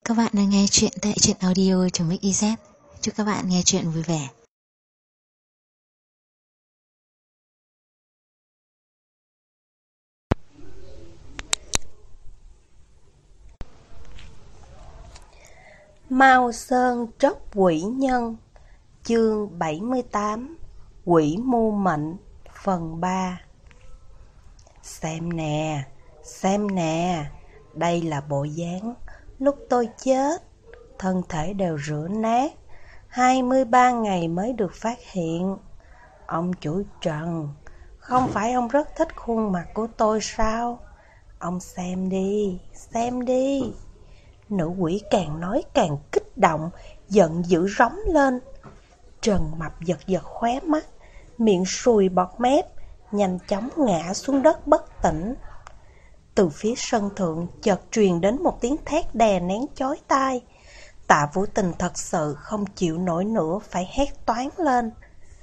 Các bạn đang nghe chuyện tại truyện audio.mix.iz. Chúc các bạn nghe chuyện vui vẻ. Mao Sơn tróc quỷ nhân. Chương 78. Quỷ mưu mệnh. Phần 3. Xem nè, đây là bộ dáng lúc tôi chết. Thân thể đều rữa nát, 23 ngày mới được phát hiện. Ông chủ Trần, không phải ông rất thích khuôn mặt của tôi sao? Ông xem đi. Nữ quỷ càng nói càng kích động, giận dữ rống lên. Trần Mập giật khóe mắt, miệng sùi bọt mép, nhanh chóng ngã xuống đất bất tỉnh. Từ phía sân thượng chợt truyền đến một tiếng thét đè nén chói tai. Tạ Vũ Tình thật sự không chịu nổi nữa, phải hét toáng lên.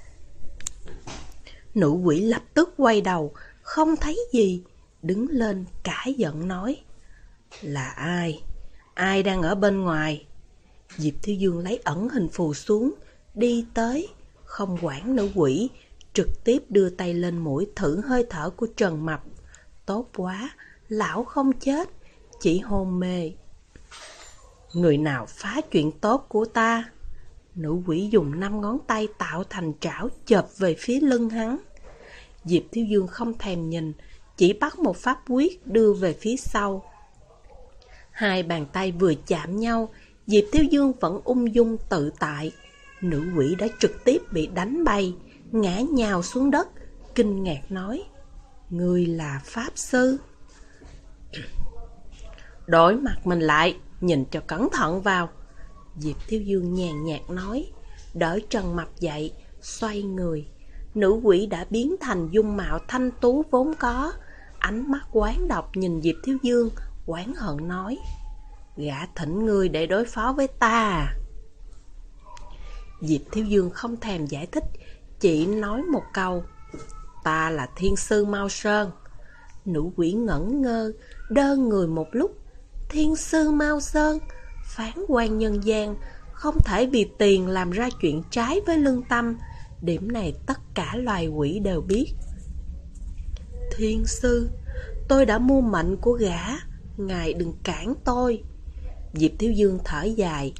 Nữ quỷ lập tức quay đầu, không thấy gì, đứng lên cãi giận nói: Là ai? Ai đang ở bên ngoài? Diệp Thiếu Dương lấy ẩn hình phù xuống, đi tới, không quản nữ quỷ, trực tiếp đưa tay lên mũi thử hơi thở của Trần Mập. Tốt quá, lão không chết, chỉ hôn mê. Người nào phá chuyện tốt của ta? Nữ quỷ dùng 5 ngón tay tạo thành trảo chộp về phía lưng hắn. Diệp Thiếu Dương không thèm nhìn, chỉ bắt một pháp quyết đưa về phía sau. Hai bàn tay vừa chạm nhau, Diệp Thiếu Dương vẫn ung dung tự tại. Nữ quỷ đã trực tiếp bị đánh bay, ngã nhào xuống đất, kinh ngạc nói: Ngươi là pháp sư? Đổi mặt mình lại, nhìn cho cẩn thận vào. Diệp Thiếu Dương nhàn nhạt nói, đỡ Trần Mập dậy, xoay người. Nữ quỷ đã biến thành dung mạo thanh tú vốn có, ánh mắt oán độc nhìn Diệp Thiếu Dương, oán hận nói: Gã thỉnh ngươi để đối phó với ta. Diệp Thiếu Dương không thèm giải thích, chỉ nói một câu: Ta là thiên sư Mao Sơn. Nữ quỷ ngẩn ngơ, đơ người một lúc. Thiên sư Mao Sơn, phán quan nhân gian, không thể vì tiền làm ra chuyện trái với lương tâm. Điểm này tất cả loài quỷ đều biết. Thiên sư, tôi đã mua mệnh của gã, ngài đừng cản tôi. Diệp Thiếu Dương thở dài.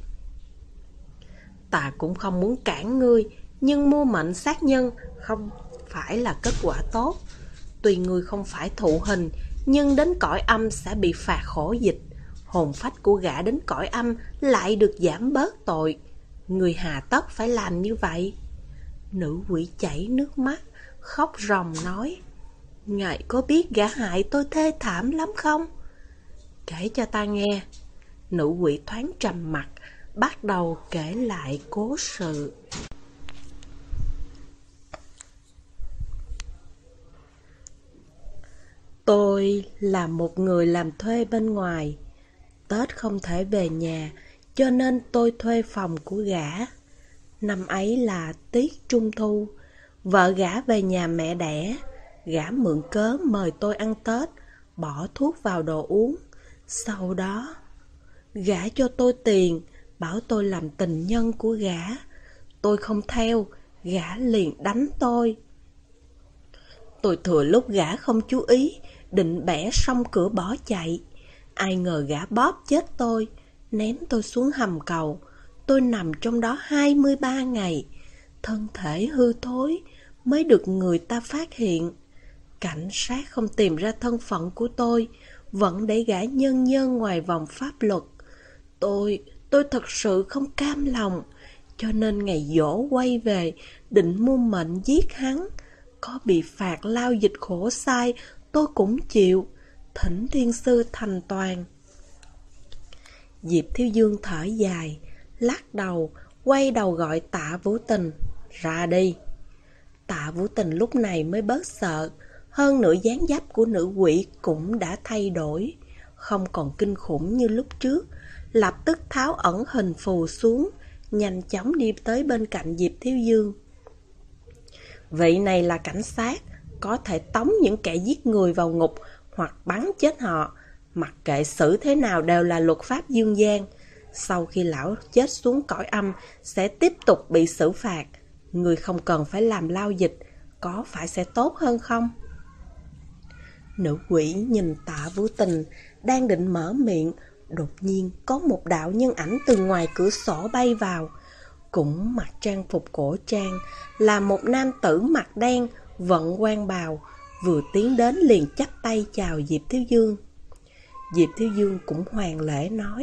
Ta cũng không muốn cản ngươi, nhưng mua mệnh sát nhân không phải là kết quả tốt. Tuy ngươi không phải thụ hình, nhưng đến cõi âm sẽ bị phạt khổ dịch. Hồn phách của gã đến cõi âm lại được giảm bớt tội. Ngươi hà tất phải làm như vậy? Nữ quỷ chảy nước mắt, khóc ròng nói: Ngài có biết gã hại tôi thê thảm lắm không? Kể cho ta nghe. Nữ quỷ thoáng trầm mặt, bắt đầu kể lại cố sự. Tôi là một người làm thuê bên ngoài. Tết không thể về nhà, cho nên tôi thuê phòng của gã. Năm ấy là tiết Trung Thu, vợ gã về nhà mẹ đẻ. Gã mượn cớ mời tôi ăn Tết, bỏ thuốc vào đồ uống. Sau đó, gã cho tôi tiền, bảo tôi làm tình nhân của gã. Tôi không theo, gã liền đánh tôi. Tôi thừa lúc gã không chú ý, định bẻ xong cửa bỏ chạy. Ai ngờ gã bóp chết tôi, ném tôi xuống hầm cầu. Tôi nằm trong đó 23 ngày, thân thể hư thối, mới được người ta phát hiện. Cảnh sát không tìm ra thân phận của tôi, vẫn để gã nhân nhân ngoài vòng pháp luật. Tôi thật sự không cam lòng, cho nên ngày giỗ quay về, định mua mệnh giết hắn. Có bị phạt lao dịch khổ sai, tôi cũng chịu, thỉnh thiên sư thành toàn. Diệp Thiếu Dương thở dài, lắc đầu, quay đầu gọi Tạ Vũ Tình, ra đi. Tạ Vũ Tình lúc này mới bớt sợ, hơn nữa dáng dấp của nữ quỷ cũng đã thay đổi, không còn kinh khủng như lúc trước. Lập tức tháo ẩn hình phù xuống, nhanh chóng đi tới bên cạnh Diệp Thiếu Dương. Vị này là cảnh sát, có thể tống những kẻ giết người vào ngục hoặc bắn chết họ. Mặc kệ xử thế nào đều là luật pháp dương gian. Sau khi lão chết xuống cõi âm sẽ tiếp tục bị xử phạt. Ngươi không cần phải làm lao dịch, có phải sẽ tốt hơn không? Nữ quỷ nhìn Tạ Vũ Tình đang định mở miệng, đột nhiên có một đạo nhân ảnh từ ngoài cửa sổ bay vào. Cũng mặc trang phục cổ trang, là một nam tử mặt đen, vận quan bào, vừa tiến đến liền chắp tay chào Diệp Thiếu Dương. Diệp Thiếu Dương cũng hoàn lễ nói: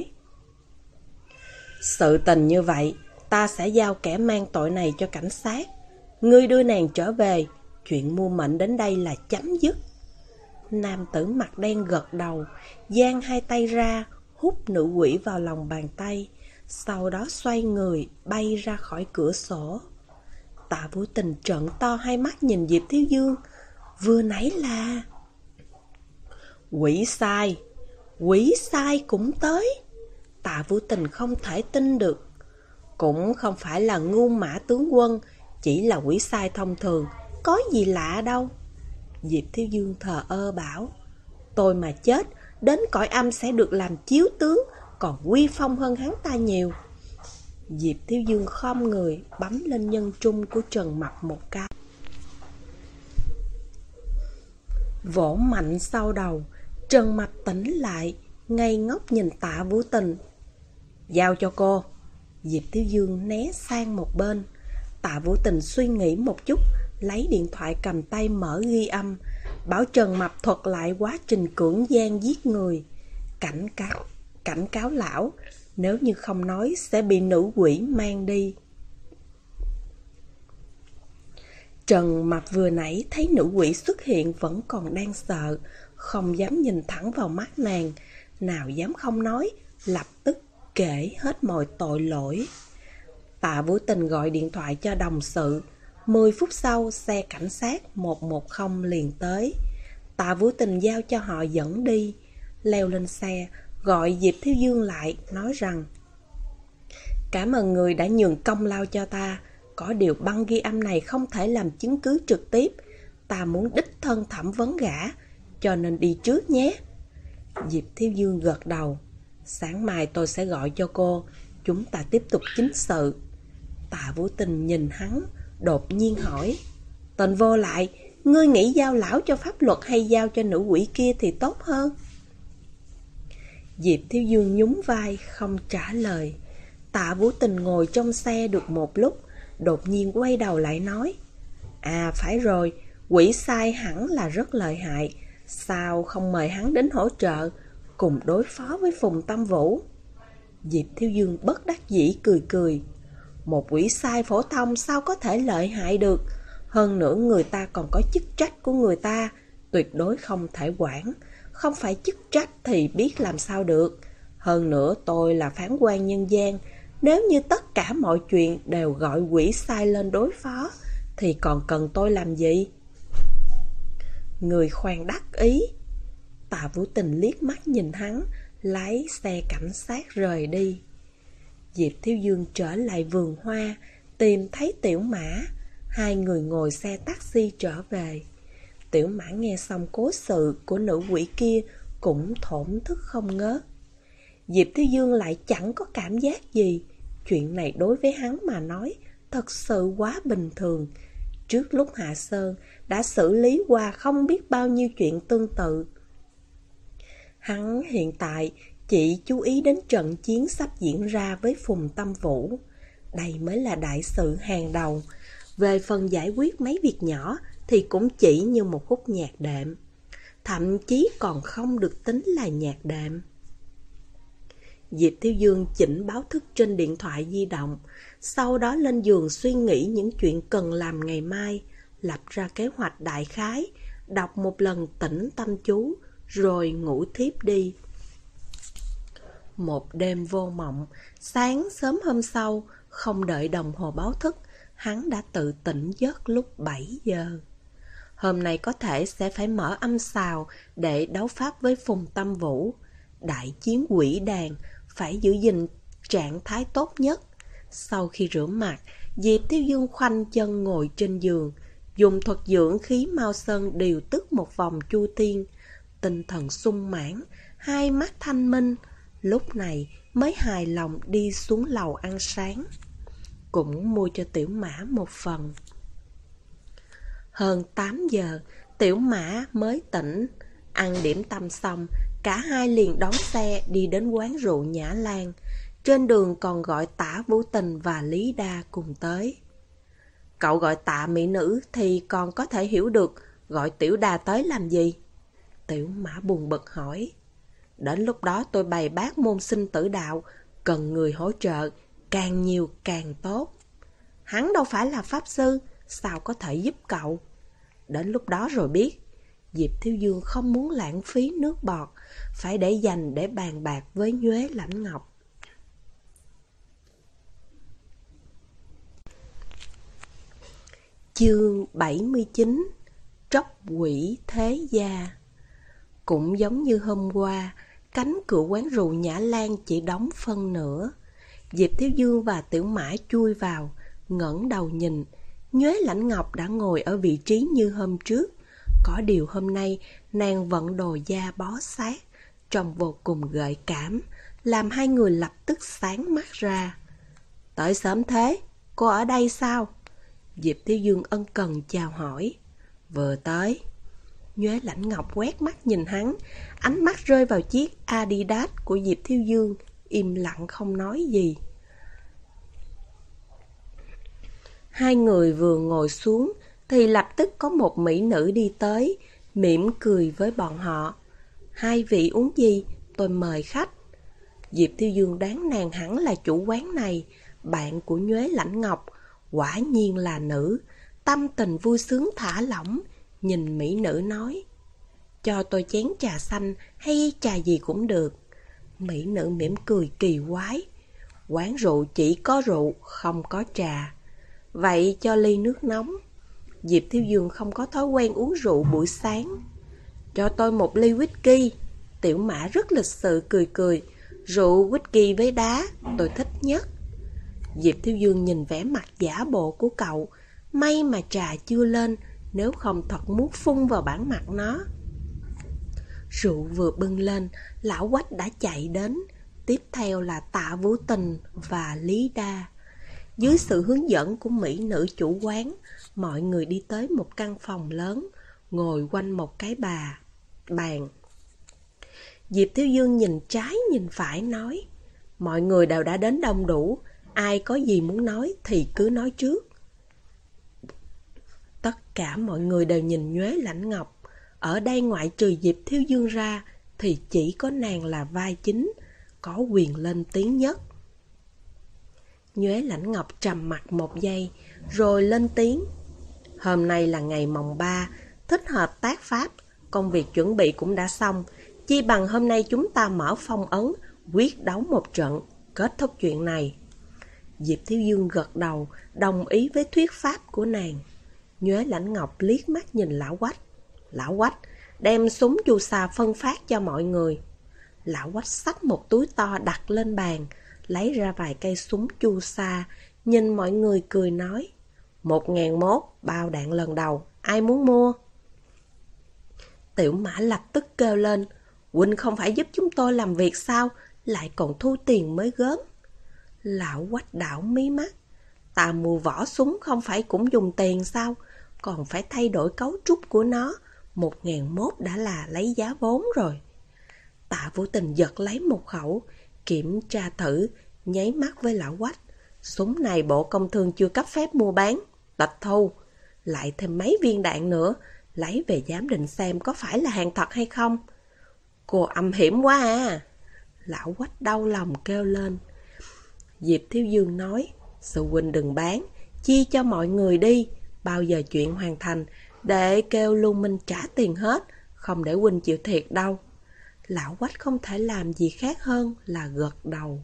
sự tình như vậy, ta sẽ giao kẻ mang tội này cho cảnh sát. Ngươi đưa nàng trở về, chuyện mua mệnh đến đây là chấm dứt. Nam tử mặt đen gật đầu, giang hai tay ra, hút nữ quỷ vào lòng bàn tay, sau đó xoay người bay ra khỏi cửa sổ. Tạ Vũ Tình trợn to hai mắt nhìn Diệp Thiếu Dương. Vừa nãy là quỷ sai cũng tới. Tạ Vũ Tình không thể tin được. Cũng không phải là ngu mã tướng quân, chỉ là quỷ sai thông thường, có gì lạ đâu. Diệp Thiếu Dương thờ ơ bảo: tôi mà chết, đến cõi âm sẽ được làm chiếu tướng, còn uy phong hơn hắn ta nhiều. Diệp Thiếu Dương khom người bấm lên nhân trung của Trần Mập một cái, vỗ mạnh sau đầu. Trần Mập tỉnh lại, ngây ngốc nhìn Tạ Vũ Tình. Giao cho cô. Diệp Thiếu Dương né sang một bên. Tạ Vũ Tình suy nghĩ một chút, lấy điện thoại cầm tay mở ghi âm, bảo Trần Mập thuật lại quá trình cưỡng gian giết người, cảnh cáo lão nếu như không nói sẽ bị nữ quỷ mang đi. Trần Mập vừa nãy thấy nữ quỷ xuất hiện vẫn còn đang sợ, không dám nhìn thẳng vào mắt nàng, nào dám không nói, lập tức kể hết mọi tội lỗi. Tạ Vũ Tình gọi điện thoại cho đồng sự. 10 phút sau, xe cảnh sát 110 liền tới. Tạ Vũ Tình giao cho họ dẫn đi. Leo lên xe, gọi Diệp Thiếu Dương lại, nói rằng: cảm ơn người đã nhường công lao cho ta. Có điều băng ghi âm này không thể làm chứng cứ trực tiếp. Ta muốn đích thân thẩm vấn gã, cho nên đi trước nhé. Diệp Thiếu Dương gật đầu. Sáng mai tôi sẽ gọi cho cô, chúng ta tiếp tục chính sự. Tạ Vũ Tình nhìn hắn, đột nhiên hỏi: Tên vô lại, ngươi nghĩ giao lão cho pháp luật hay giao cho nữ quỷ kia thì tốt hơn? Diệp Thiếu Dương nhún vai, không trả lời. Tạ Vũ Tình ngồi trong xe được một lúc, đột nhiên quay đầu lại nói: à phải rồi, quỷ sai hẳn là rất lợi hại, sao không mời hắn đến hỗ trợ, cùng đối phó với Phùng Tâm Vũ? Diệp Thiếu Dương bất đắc dĩ cười cười. Một quỷ sai phổ thông sao có thể lợi hại được? Hơn nữa người ta còn có chức trách của người ta, tuyệt đối không thể quản. Không phải chức trách thì biết làm sao được. Hơn nữa tôi là phán quan nhân gian, nếu như tất cả mọi chuyện đều gọi quỷ sai lên đối phó thì còn cần tôi làm gì? Người khoan đắc ý. Tạ Vũ Tình liếc mắt nhìn hắn, lái xe cảnh sát rời đi. Diệp Thiếu Dương trở lại vườn hoa, tìm thấy Tiểu Mã. Hai người ngồi xe taxi trở về. Tiểu Mã nghe xong cố sự của nữ quỷ kia cũng thổn thức không ngớt. Diệp Thiếu Dương lại chẳng có cảm giác gì. Chuyện này đối với hắn mà nói thật sự quá bình thường. Trước lúc hạ sơn đã xử lý qua không biết bao nhiêu chuyện tương tự. Hắn hiện tại chỉ chú ý đến trận chiến sắp diễn ra với Phùng Tâm Vũ. Đây mới là đại sự hàng đầu. Về phần giải quyết mấy việc nhỏ thì cũng chỉ như một khúc nhạc đệm. Thậm chí còn không được tính là nhạc đệm. Diệp Thiếu Dương chỉnh báo thức trên điện thoại di động, sau đó lên giường suy nghĩ những chuyện cần làm ngày mai, lập ra kế hoạch đại khái, đọc một lần tĩnh tâm chú, rồi ngủ thiếp đi. Một đêm vô mộng, sáng sớm hôm sau, không đợi đồng hồ báo thức, hắn đã tự tỉnh giấc lúc 7 giờ. Hôm nay có thể sẽ phải mở âm sào để đấu pháp với Phùng Tâm Vũ. Đại chiến quỷ đàn, phải giữ gìn trạng thái tốt nhất. Sau khi rửa mặt, Diệp Thiếu Dương khoanh chân ngồi trên giường, dùng thuật dưỡng khí Mao Sơn điều tức một vòng chu thiên. Tinh thần sung mãn, hai mắt thanh minh. lúc này mới hài lòng đi xuống lầu ăn sáng. Cũng mua cho Tiểu Mã một phần. Hơn 8 giờ, Tiểu Mã mới tỉnh. Ăn điểm tâm xong, cả hai liền đón xe đi đến quán rượu Nhã Lan. Trên đường còn gọi Tả Vũ Tình và Lý Đa cùng tới. Cậu gọi Tạ mỹ nữ thì còn có thể hiểu được, gọi Tiểu Đa tới làm gì? Tiểu Mã buồn bực hỏi. Đến lúc đó tôi bày bác môn sinh tử đạo, cần người hỗ trợ, càng nhiều càng tốt. Hắn đâu phải là pháp sư, sao có thể giúp cậu? Đến lúc đó rồi biết. Diệp Thiếu Dương không muốn lãng phí nước bọt, phải để dành để bàn bạc với Nhuế Lãnh Ngọc. Chương 79. Tróc quỷ thế gia. Cũng giống như hôm qua, cánh cửa quán rượu Nhã Lan chỉ đóng phân nửa. Diệp Thiếu Dương và Tiểu Mã chui vào, ngẩng đầu nhìn. Nhuế Lãnh Ngọc đã ngồi ở vị trí như hôm trước. Có điều hôm nay nàng vận đồ da bó sát, trông vô cùng gợi cảm, làm hai người lập tức sáng mắt ra. Tới sớm thế, cô ở đây sao? Diệp Thiếu Dương ân cần chào hỏi. Vừa tới. Nhuế Lãnh Ngọc quét mắt nhìn hắn, ánh mắt rơi vào chiếc Adidas của Diệp Thiếu Dương, im lặng không nói gì. Hai người vừa ngồi xuống thì lập tức có một mỹ nữ đi tới, mỉm cười với bọn họ. Hai vị uống gì? Tôi mời khách. Diệp Thiếu Dương đoán nàng hẳn là chủ quán này, bạn của Nhuế Lãnh Ngọc, quả nhiên là nữ, tâm tình vui sướng thả lỏng, nhìn mỹ nữ nói. Cho tôi chén trà xanh hay trà gì cũng được. Mỹ nữ mỉm cười kỳ quái. Quán rượu chỉ có rượu, không có trà. Vậy cho ly nước nóng. Diệp Thiếu Dương không có thói quen uống rượu buổi sáng. Cho tôi một ly whisky. Tiểu Mã rất lịch sự cười cười. Rượu whisky với đá, tôi thích nhất. Diệp Thiếu Dương nhìn vẻ mặt giả bộ của cậu. May mà trà chưa lên, nếu không thật muốn phun vào bản mặt nó. Rượu vừa bưng lên, lão Quách đã chạy đến. Tiếp theo là Tạ Vũ Tình và Lý Đa. Dưới sự hướng dẫn của mỹ nữ chủ quán, mọi người đi tới một căn phòng lớn, ngồi quanh một cái bàn. Diệp Thiếu Dương nhìn trái nhìn phải nói, mọi người đều đã đến đông đủ, ai có gì muốn nói thì cứ nói trước. Tất cả mọi người đều nhìn Nhuế Lãnh Ngọc. Ở đây ngoại trừ Diệp Thiếu Dương ra thì chỉ có nàng là vai chính, có quyền lên tiếng nhất. Nhuế Lãnh Ngọc trầm mặc một giây, rồi lên tiếng. Hôm nay là ngày mồng 3, thích hợp tác pháp, công việc chuẩn bị cũng đã xong. Chi bằng hôm nay chúng ta mở phong ấn, quyết đấu một trận, kết thúc chuyện này. Diệp Thiếu Dương gật đầu, đồng ý với thuyết pháp của nàng. Nhuế Lãnh Ngọc liếc mắt nhìn lão Quách. Lão Quách, đem súng chu sa phân phát cho mọi người. Lão Quách xách một túi to đặt lên bàn, lấy ra vài cây súng chu sa, nhìn mọi người cười nói. 1.001 bao đạn lần đầu, ai muốn mua? Tiểu Mã lập tức kêu lên. Huynh không phải giúp chúng tôi làm việc sao, lại còn thu tiền mới gớm. Lão Quách đảo mí mắt. Ta mua vỏ súng không phải cũng dùng tiền sao, còn phải thay đổi cấu trúc của nó. 1.001 đã là lấy giá vốn rồi. Tạ Vũ Tình giật lấy một khẩu, kiểm tra thử, nháy mắt với lão Quách. Súng này Bộ Công Thương chưa cấp phép mua bán, tịch thu. Lại thêm mấy viên đạn nữa, lấy về giám định xem có phải là hàng thật hay không. Cô âm hiểm quá à. Lão Quách đau lòng kêu lên. Diệp Thiếu Dương nói, sư huynh đừng bán, chia cho mọi người đi. Bao giờ chuyện hoàn thành, để kêu Lưu Minh trả tiền hết, không để huynh chịu thiệt đâu. Lão Quách không thể làm gì khác hơn là gật đầu.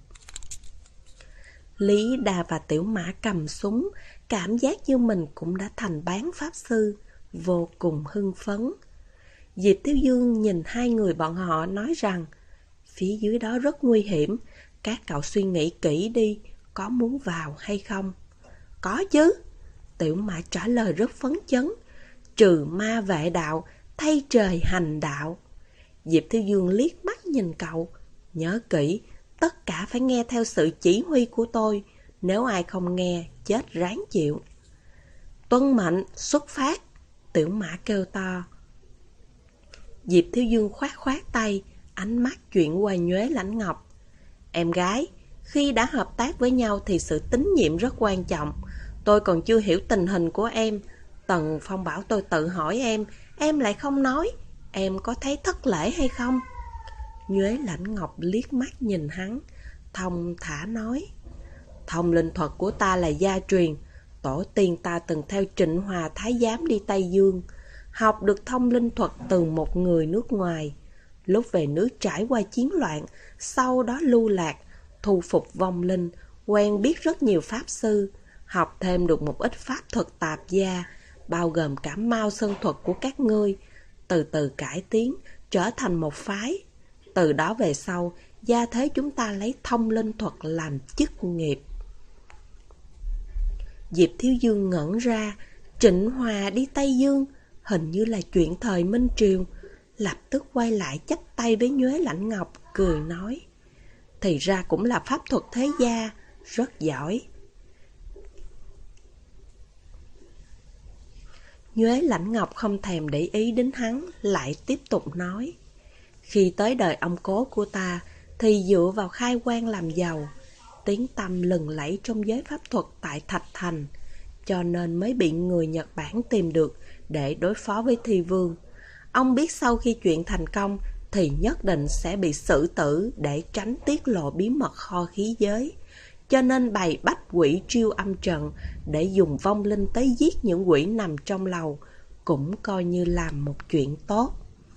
Lý Đa và Tiểu Mã cầm súng, cảm giác như mình cũng đã thành bán pháp sư, vô cùng hưng phấn. Diệp Thiếu Dương nhìn hai người bọn họ nói rằng, phía dưới đó rất nguy hiểm, các cậu suy nghĩ kỹ đi, có muốn vào hay không? Có chứ. Tiểu Mã trả lời rất phấn chấn. Trừ ma vệ đạo, thay trời hành đạo. Diệp Thiếu Dương liếc mắt nhìn cậu. Nhớ kỹ, tất cả phải nghe theo sự chỉ huy của tôi. Nếu ai không nghe, chết ráng chịu. Tuân mệnh, xuất phát. Tiểu Mã kêu to. Diệp Thiếu Dương khoát khoát tay, ánh mắt chuyển qua Nhuế Lãnh Ngọc. Em gái, khi đã hợp tác với nhau thì sự tín nhiệm rất quan trọng. Tôi còn chưa hiểu tình hình của em. Tần Phong bảo tôi tự hỏi em lại không nói. Em có thấy thất lễ hay không? Nhuế Lãnh Ngọc liếc mắt nhìn hắn, thong thả nói. Thông linh thuật của ta là gia truyền. Tổ tiên ta từng theo Trịnh Hòa Thái Giám đi Tây Dương, học được thông linh thuật từ một người nước ngoài. Lúc về nước trải qua chiến loạn, sau đó lưu lạc, thu phục vong linh, quen biết rất nhiều pháp sư, học thêm được một ít pháp thuật tạp gia, bao gồm cả Mao Sơn thuật của các ngươi, từ từ cải tiến, trở thành một phái. Từ đó về sau, gia thế chúng ta lấy thông linh thuật làm chức nghiệp. Diệp Thiếu Dương ngẩn ra, Trịnh Hòa đi Tây Dương, hình như là chuyện thời Minh Triều, lập tức quay lại chắp tay với Nhuế Lãnh Ngọc, cười nói. Thì ra cũng là pháp thuật thế gia, rất giỏi. Nhuế Lãnh Ngọc không thèm để ý đến hắn, lại tiếp tục nói. Khi tới đời ông cố của ta, thì dựa vào khai quang làm giàu, tiếng tăm lừng lẫy trong giới pháp thuật tại Thạch Thành, cho nên mới bị người Nhật Bản tìm được để đối phó với Thi Vương. Ông biết sau khi chuyện thành công thì nhất định sẽ bị xử tử để tránh tiết lộ bí mật kho khí giới, cho nên bày bách quỷ triêu âm trận để dùng vong linh tới giết những quỷ nằm trong lầu, cũng coi như làm một chuyện tốt.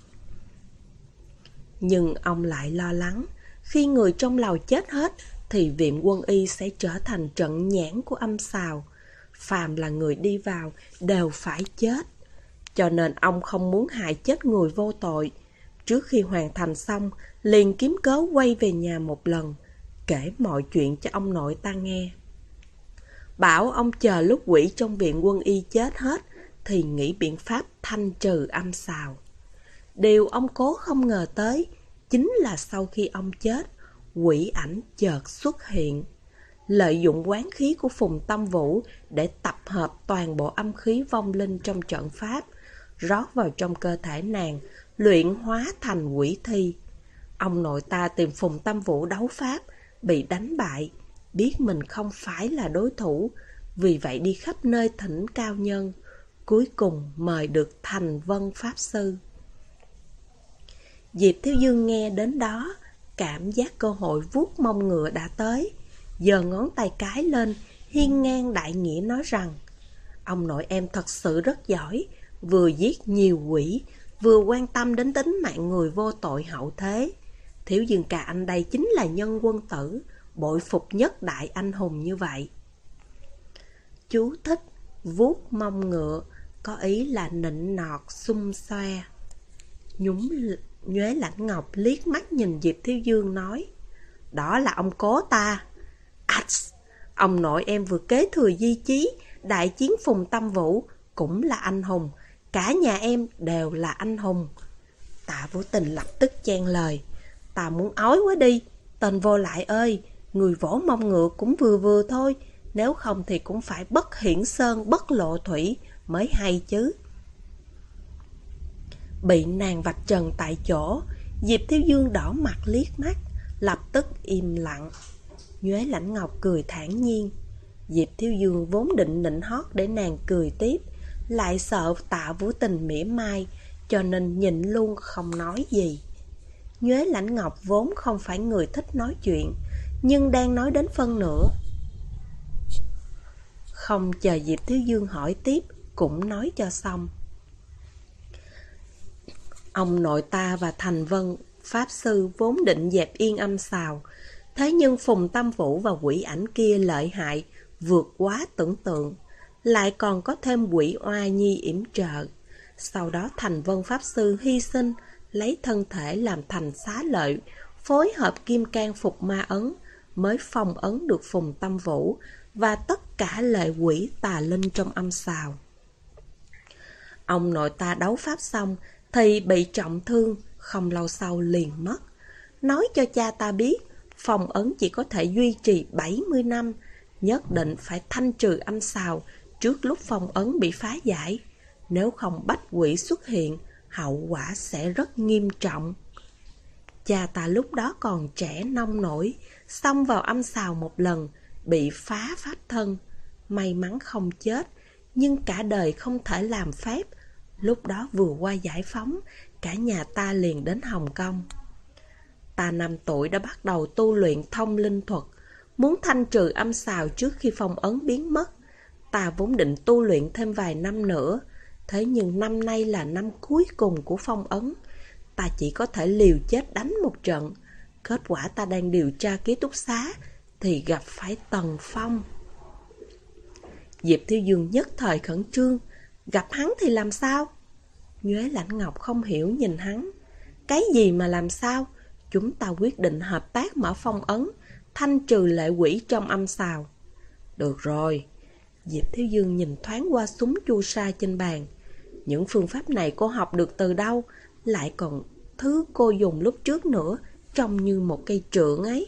Nhưng ông lại lo lắng, khi người trong lầu chết hết thì viện quân y sẽ trở thành trận nhãn của âm xào. Phàm là người đi vào đều phải chết. Cho nên ông không muốn hại chết người vô tội. Trước khi hoàn thành xong, liền kiếm cớ quay về nhà một lần, kể mọi chuyện cho ông nội ta nghe. Bảo ông chờ lúc quỷ trong viện quân y chết hết thì nghĩ biện pháp thanh trừ âm xào. Điều ông cố không ngờ tới chính là sau khi ông chết, quỷ ảnh chợt xuất hiện, lợi dụng quán khí của Phùng Tâm Vũ để tập hợp toàn bộ âm khí vong linh trong trận pháp, rót vào trong cơ thể nàng, luyện hóa thành quỷ thi. Ông nội ta tìm Phùng Tâm Vũ đấu pháp, bị đánh bại, biết mình không phải là đối thủ, vì vậy đi khắp nơi thỉnh cao nhân, cuối cùng mời được Thành Vân Pháp Sư. Diệp Thiếu Dương nghe đến đó, cảm giác cơ hội vuốt mông ngựa đã tới, giơ ngón tay cái lên, hiên ngang đại nghĩa nói rằng, ông nội em thật sự rất giỏi, vừa giết nhiều quỷ, vừa quan tâm đến tính mạng người vô tội hậu thế. Thiếu Dương ca anh đây chính là nhân quân tử, bội phục nhất đại anh hùng như vậy. Chú thích vuốt mông ngựa, có ý là nịnh nọt xum xoe. Nhuế Lãnh Ngọc liếc mắt nhìn Diệp Thiếu Dương nói, đó là ông cố ta. Ông nội em vừa kế thừa di chí, đại chiến Phùng Tâm Vũ cũng là anh hùng, cả nhà em đều là anh hùng. Tạ Vũ Tình lập tức chen lời, ta muốn ói quá đi, tên vô lại ơi, người vỗ mông ngựa cũng vừa vừa thôi, nếu không thì cũng phải bất hiển sơn bất lộ thủy mới hay chứ. Bị nàng vạch trần tại chỗ, Diệp Thiếu Dương đỏ mặt liếc mắt, lập tức im lặng. Nhuế Lãnh Ngọc cười thản nhiên. Diệp Thiếu Dương vốn định nịnh hót để nàng cười tiếp, lại sợ Tạ Vũ Tình mỉa mai, cho nên nhịn luôn không nói gì. Nhuế Lãnh Ngọc vốn không phải người thích nói chuyện, nhưng đang nói đến phân nửa, không chờ Diệp Thiếu Dương hỏi tiếp, cũng nói cho xong. Ông nội ta và Thành Vân Pháp Sư vốn định dẹp yên âm xào, thế nhưng Phùng Tâm Vũ và quỷ ảnh kia lợi hại, vượt quá tưởng tượng, lại còn có thêm quỷ oa nhi yểm trợ. Sau đó Thành Vân Pháp Sư hy sinh, lấy thân thể làm thành xá lợi, phối hợp kim cang phục ma ấn, mới phong ấn được Phùng Tâm Vũ và tất cả lệ quỷ tà linh trong âm xào. Ông nội ta đấu pháp xong thì bị trọng thương, không lâu sau liền mất. Nói cho cha ta biết, phong ấn chỉ có thể duy trì 70 năm, nhất định phải thanh trừ âm xào trước lúc phong ấn bị phá giải. Nếu không bách quỷ xuất hiện, hậu quả sẽ rất nghiêm trọng. Cha ta lúc đó còn trẻ nông nổi, xông vào âm xào một lần, bị phá pháp thân. May mắn không chết, nhưng cả đời không thể làm phép. Lúc đó vừa qua giải phóng, cả nhà ta liền đến Hồng Kông. Ta 5 tuổi đã bắt đầu tu luyện thông linh thuật, muốn thanh trừ âm xào trước khi phong ấn biến mất. Ta vốn định tu luyện thêm vài năm nữa, thế nhưng năm nay là năm cuối cùng của phong ấn. Ta chỉ có thể liều chết đánh một trận. Kết quả ta đang điều tra ký túc xá thì gặp phải Tần Phong. Diệp Thiếu Dương nhất thời khẩn trương. Gặp hắn thì làm sao? Nhuế Lãnh Ngọc không hiểu nhìn hắn. Cái gì mà làm sao? Chúng ta quyết định hợp tác mở phong ấn, thanh trừ lệ quỷ trong âm xào. Được rồi. Diệp Thiếu Dương nhìn thoáng qua súng chu sa trên bàn. Những phương pháp này cô học được từ đâu? Lại còn thứ cô dùng lúc trước nữa, trông như một cây trượng ấy.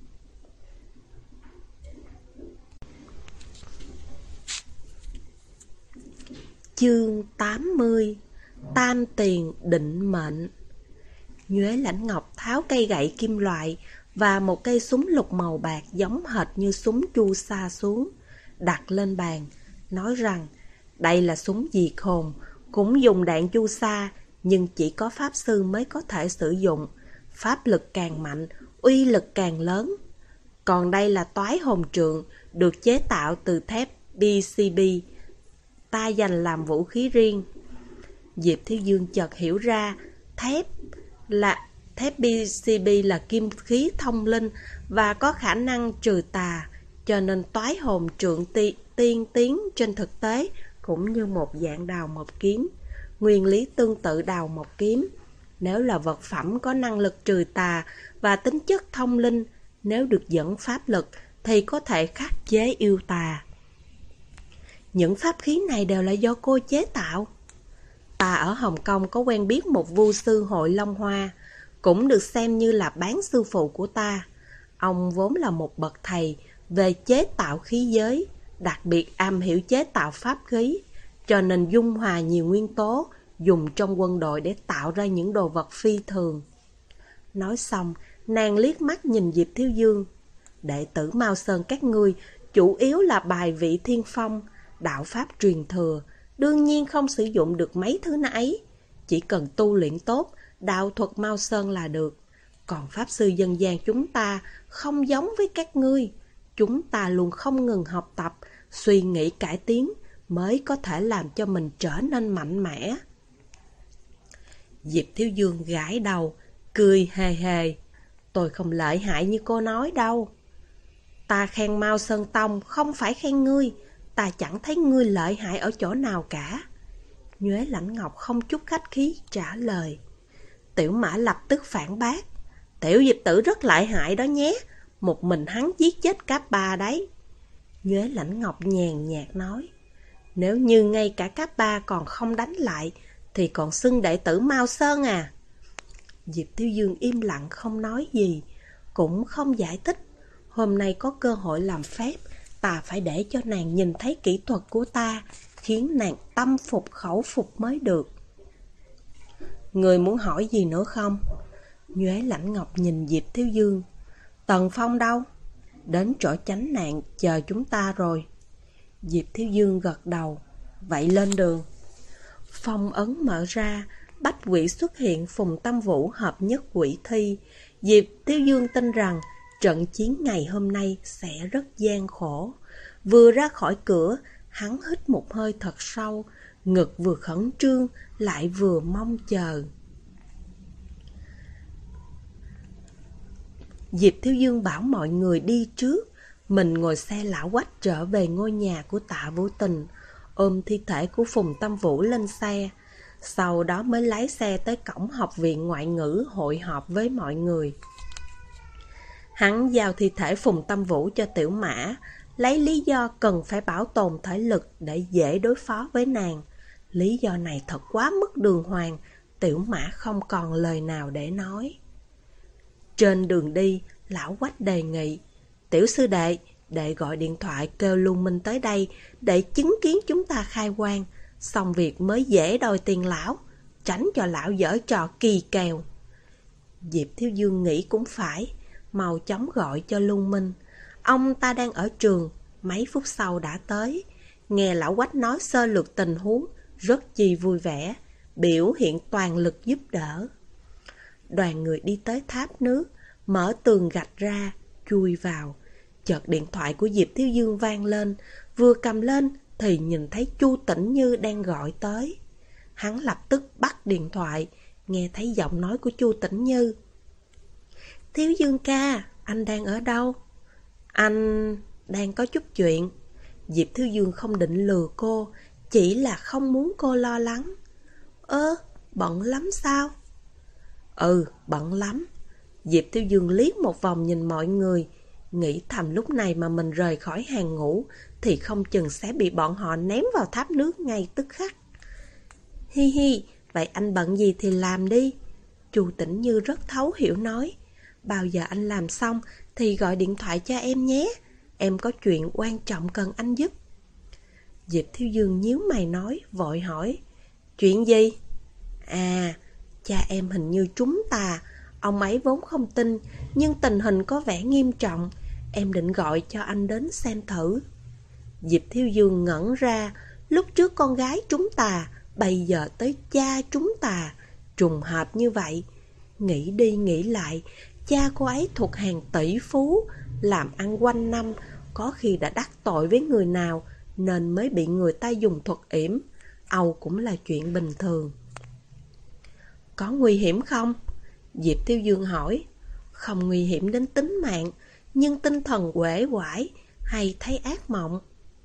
Chương 80. Tam tiền định mệnh. Nhuế Lãnh Ngọc tháo cây gậy kim loại và một cây súng lục màu bạc giống hệt như súng chu sa xuống, đặt lên bàn, nói rằng đây là súng diệt hồn, cũng dùng đạn chu sa, nhưng chỉ có pháp sư mới có thể sử dụng. Pháp lực càng mạnh, uy lực càng lớn. Còn đây là toái hồn trượng, được chế tạo từ thép PCB, ta dành làm vũ khí riêng. Diệp Thiếu Dương chợt hiểu ra, thép PCB là kim khí thông linh và có khả năng trừ tà, cho nên toái hồn trượng tiên tiến trên thực tế cũng như một dạng đào mộc kiếm. Nguyên lý tương tự đào mộc kiếm. Nếu là vật phẩm có năng lực trừ tà và tính chất thông linh, nếu được dẫn pháp lực thì có thể khắc chế yêu tà. Những pháp khí này đều là do cô chế tạo. Ta ở Hồng Kông có quen biết một vu sư hội Long Hoa, cũng được xem như là bán sư phụ của ta. Ông vốn là một bậc thầy về chế tạo khí giới, đặc biệt am hiểu chế tạo pháp khí, cho nên dung hòa nhiều nguyên tố dùng trong quân đội để tạo ra những đồ vật phi thường. Nói xong, nàng liếc mắt nhìn Diệp Thiếu Dương. Đệ tử Mao Sơn các ngươi chủ yếu là bài vị thiên phong, đạo pháp truyền thừa, đương nhiên không sử dụng được mấy thứ ấy. Chỉ cần tu luyện tốt, đạo thuật Mao Sơn là được. Còn pháp sư dân gian chúng ta không giống với các ngươi. Chúng ta luôn không ngừng học tập, suy nghĩ cải tiến, mới có thể làm cho mình trở nên mạnh mẽ. Diệp Thiếu Dương gãi đầu, cười hề hề. Tôi không lợi hại như cô nói đâu. Ta khen Mao Sơn Tông, không phải khen ngươi. Ta chẳng thấy ngươi lợi hại ở chỗ nào cả. Nhuế Lãnh Ngọc không chút khách khí trả lời. Tiểu Mã lập tức phản bác. Tiểu Diệp tử rất lợi hại đó nhé. Một mình hắn giết chết Cáp Ba đấy. Nhuế Lãnh Ngọc nhàn nhạt nói. Nếu như ngay cả Cáp Ba còn không đánh lại, thì còn xưng đệ tử Mao Sơn à? Diệp Thiếu Dương im lặng không nói gì, cũng không giải thích. Hôm nay có cơ hội làm phép, ta phải để cho nàng nhìn thấy kỹ thuật của ta, khiến nàng tâm phục khẩu phục mới được. Người muốn hỏi gì nữa không? Nhuế Lãnh Ngọc nhìn Diệp Thiếu Dương. Tần Phong đâu? Đến chỗ tránh nạn chờ chúng ta rồi. Diệp Thiếu Dương gật đầu. Vậy lên đường. Phong ấn mở ra, bách quỷ xuất hiện, Phùng Tâm Vũ hợp nhất quỷ thi. Diệp Thiếu Dương tin rằng trận chiến ngày hôm nay sẽ rất gian khổ. Vừa ra khỏi cửa, hắn hít một hơi thật sâu, ngực vừa khẩn trương lại vừa mong chờ. Diệp Thiếu Dương bảo mọi người đi trước, mình ngồi xe lão quách trở về ngôi nhà của Tạ Vũ Tình, ôm thi thể của Phùng Tâm Vũ lên xe. Sau đó mới lái xe tới cổng học viện ngoại ngữ hội họp với mọi người. Hắn giao thi thể Phùng Tâm Vũ cho Tiểu Mã, lấy lý do cần phải bảo tồn thể lực để dễ đối phó với nàng. Lý do này thật quá mức đường hoàng, Tiểu Mã không còn lời nào để nói. Trên đường đi, Lão Quách đề nghị, tiểu sư đệ, đệ gọi điện thoại kêu Luân Minh tới đây để chứng kiến chúng ta khai quan, xong việc mới dễ đòi tiền lão, tránh cho lão giở trò kỳ kèo. Diệp Thiếu Dương nghĩ cũng phải, mau chóng gọi cho Luân Minh. Ông ta đang ở trường, mấy phút sau đã tới. Nghe lão Quách nói sơ lược tình huống, rất chi vui vẻ, biểu hiện toàn lực giúp đỡ. Đoàn người đi tới tháp nước, mở tường gạch ra, chui vào. Chợt điện thoại của Diệp Thiếu Dương vang lên, vừa cầm lên thì nhìn thấy Chu Tĩnh Như đang gọi tới. Hắn lập tức bắt điện thoại, nghe thấy giọng nói của Chu Tĩnh Như. Thiếu Dương ca, anh đang ở đâu? Anh đang có chút chuyện. Diệp Thiếu Dương không định lừa cô, chỉ là không muốn cô lo lắng. Bận lắm sao? Bận lắm. Diệp Thiếu Dương liếc một vòng nhìn mọi người, nghĩ thầm lúc này mà mình rời khỏi hàng ngũ thì không chừng sẽ bị bọn họ ném vào tháp nước ngay tức khắc. Hi hi, vậy anh bận gì thì làm đi. Chu Tĩnh Như rất thấu hiểu nói, bao giờ anh làm xong thì gọi điện thoại cho em nhé, em có chuyện quan trọng cần anh giúp. Diệp Thiếu Dương nhíu mày nói, vội hỏi, chuyện gì? Cha em hình như trúng tà, ông ấy vốn không tin, nhưng tình hình có vẻ nghiêm trọng, em định gọi cho anh đến xem thử. Diệp Thiếu Dương ngẩn ra, lúc trước con gái trúng tà, bây giờ tới cha trúng tà, trùng hợp như vậy. Nghĩ đi nghĩ lại, cha cô ấy thuộc hàng tỷ phú, làm ăn quanh năm, có khi đã đắc tội với người nào nên mới bị người ta dùng thuật yểm, âu cũng là chuyện bình thường. Có nguy hiểm không? Diệp Tiêu Dương hỏi. Không nguy hiểm đến tính mạng, nhưng tinh thần uể oải hay thấy ác mộng.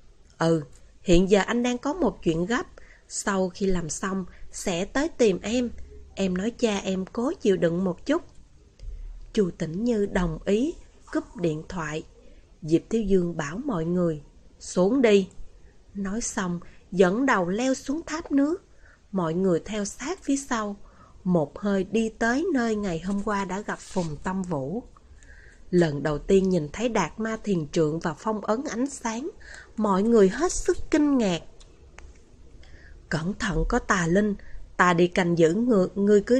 Hiện giờ anh đang có một chuyện gấp, sau khi làm xong sẽ tới tìm em nói cha em cố chịu đựng một chút. Chu Tĩnh Như đồng ý, cúp điện thoại. Diệp Thiếu Dương bảo mọi người, xuống đi. Nói xong, dẫn đầu leo xuống tháp nước. Mọi người theo sát phía sau, một hơi đi tới nơi ngày hôm qua đã gặp Phùng Tâm Vũ. Lần đầu tiên nhìn thấy Đạt Ma Thiền Trượng và phong ấn ánh sáng, mọi người hết sức kinh ngạc. Cẩn thận có tà linh, ta đi canh giữ ngươi cứ...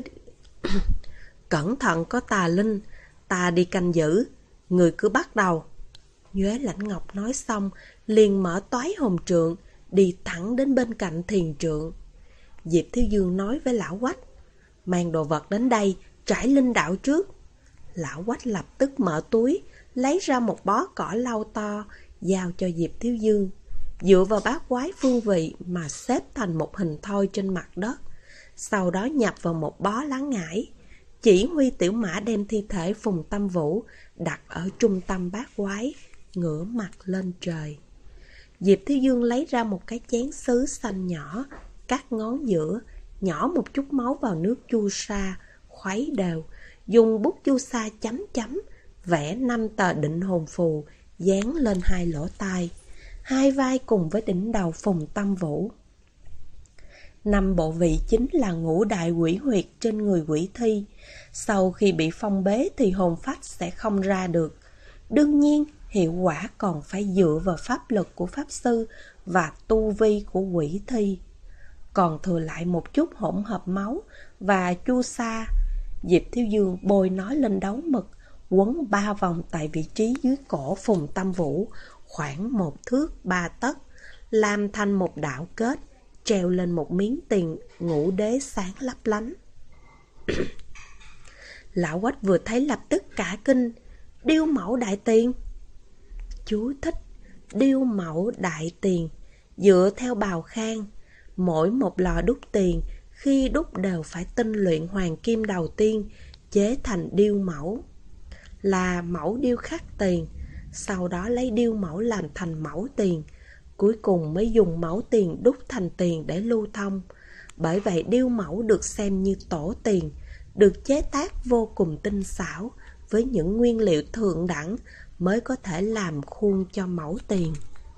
Cẩn thận có tà linh, ta đi canh giữ, người cứ bắt đầu. Nhuế Lãnh Ngọc nói xong, liền mở toái hồn trượng, đi thẳng đến bên cạnh thiền trượng. Diệp Thiếu Dương nói với lão Quách, mang đồ vật đến đây, trải linh đạo trước. Lão Quách lập tức mở túi, lấy ra một bó cỏ lau to, giao cho Diệp Thiếu Dương. Dựa vào bát quái phương vị mà xếp thành một hình thoi trên mặt đất. Sau đó nhập vào một bó lá ngải. Chỉ huy tiểu mã đem thi thể Phùng Tâm Vũ đặt ở trung tâm bát quái, ngửa mặt lên trời. Diệp Thiếu Dương lấy ra một cái chén sứ xanh nhỏ, cắt ngón giữa, nhỏ một chút máu vào nước chu sa, khuấy đều, dùng bút chu sa chấm chấm, vẽ 5 tờ định hồn phù, dán lên 2 lỗ tai, 2 vai cùng với đỉnh đầu Phùng Tâm Vũ. 5 bộ vị chính là ngũ đại quỷ huyệt trên người quỷ thi. Sau khi bị phong bế thì hồn phách sẽ không ra được. Đương nhiên, hiệu quả còn phải dựa vào pháp lực của pháp sư và tu vi của quỷ thi. Còn thừa lại một chút hỗn hợp máu và chu sa. Diệp Thiếu Dương bôi nó lên đấu mực, quấn 3 vòng tại vị trí dưới cổ Phùng Tâm Vũ, khoảng 1 thước 3 tấc, làm thành một đạo kết, treo lên một miếng tiền ngũ đế sáng lấp lánh. Lão Quách vừa thấy lập tức cả kinh, điêu mẫu đại tiền. Chú thích, điêu mẫu đại tiền, dựa theo bào khang, mỗi một lò đúc tiền, khi đúc đều phải tinh luyện hoàng kim đầu tiên, chế thành điêu mẫu, là mẫu điêu khắc tiền, sau đó lấy điêu mẫu làm thành mẫu tiền, cuối cùng mới dùng mẫu tiền đúc thành tiền để lưu thông. Bởi vậy điêu mẫu được xem như tổ tiền, được chế tác vô cùng tinh xảo, với những nguyên liệu thượng đẳng mới có thể làm khuôn cho mẫu tiền.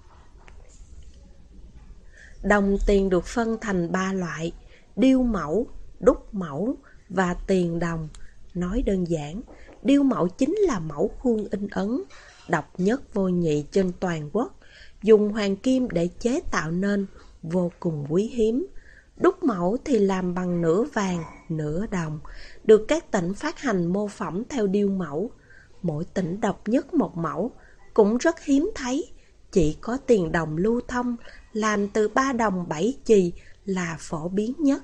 Đồng tiền được phân thành 3 loại: điêu mẫu, đúc mẫu và tiền đồng. Nói đơn giản Điêu Mẫu chính là mẫu khuôn in ấn, độc nhất vô nhị trên toàn quốc, dùng hoàng kim để chế tạo nên, vô cùng quý hiếm. Đúc mẫu thì làm bằng nửa vàng, nửa đồng, được các tỉnh phát hành mô phỏng theo điêu mẫu. Mỗi tỉnh độc nhất một mẫu, cũng rất hiếm thấy, chỉ có tiền đồng lưu thông, làm từ 3 đồng 7 chì là phổ biến nhất.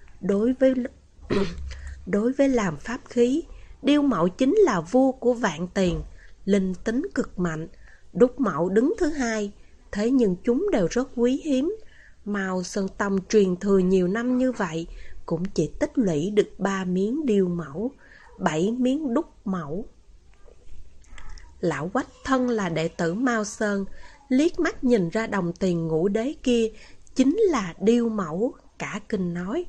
Đối với làm pháp khí, điêu mẫu chính là vua của vạn tiền, linh tính cực mạnh. Đúc mẫu đứng thứ hai, thế nhưng chúng đều rất quý hiếm. Mao Sơn Tông truyền thừa nhiều năm như vậy, cũng chỉ tích lũy được 3 miếng điêu mẫu, 7 miếng đúc mẫu. Lão Quách thân là đệ tử Mao Sơn, liếc mắt nhìn ra đồng tiền ngũ đế kia chính là điêu mẫu, cả kinh nói: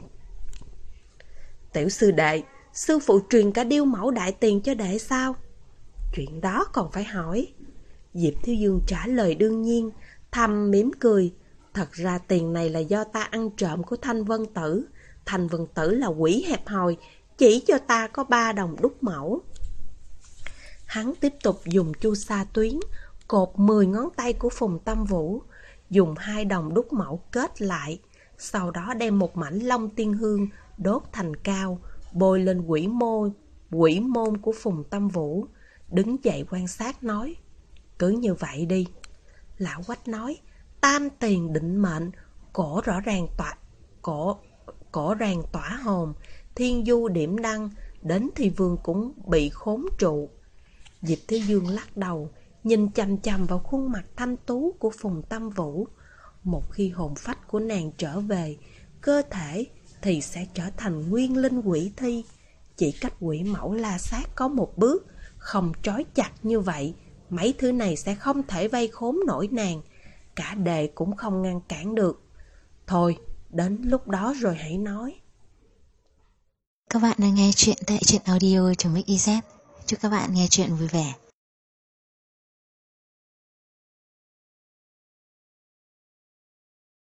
Tiểu sư đệ, sư phụ truyền cả điêu mẫu đại tiền cho đệ sao? Chuyện đó còn phải hỏi. Diệp Thiếu Dương trả lời đương nhiên, thầm mỉm cười. Thật ra tiền này là do ta ăn trộm của Thanh Vân Tử. Thanh Vân Tử là quỷ hẹp hòi, chỉ cho ta có 3 đồng đúc mẫu. Hắn tiếp tục dùng chu sa tuyến cột 10 ngón tay của Phùng Tâm Vũ, dùng 2 đồng đúc mẫu kết lại, sau đó đem một mảnh long tiên hương đốt thành cao, bôi lên quỷ môn của Phùng Tâm Vũ. Đứng dậy quan sát nói: Cứ như vậy đi. Lão Quách nói: Tam tiền định mệnh, cổ ràng tỏa hồn, thiên du điểm đăng, đến thì vương cũng bị khốn trụ. Diệp Thế Dương lắc đầu, nhìn chằm chằm vào khuôn mặt thanh tú của Phùng Tâm Vũ. Một khi hồn phách của nàng trở về, cơ thể thì sẽ trở thành nguyên linh quỷ thi. Chỉ cách quỷ mẫu La Sát có một bước, không trói chặt như vậy, mấy thứ này sẽ không thể vây khốn nổi nàng. Cả đề cũng không ngăn cản được. Thôi, đến lúc đó rồi hãy nói. Các bạn đang nghe chuyện tại truyện audio.mix.iz. Chúc các bạn nghe chuyện vui vẻ.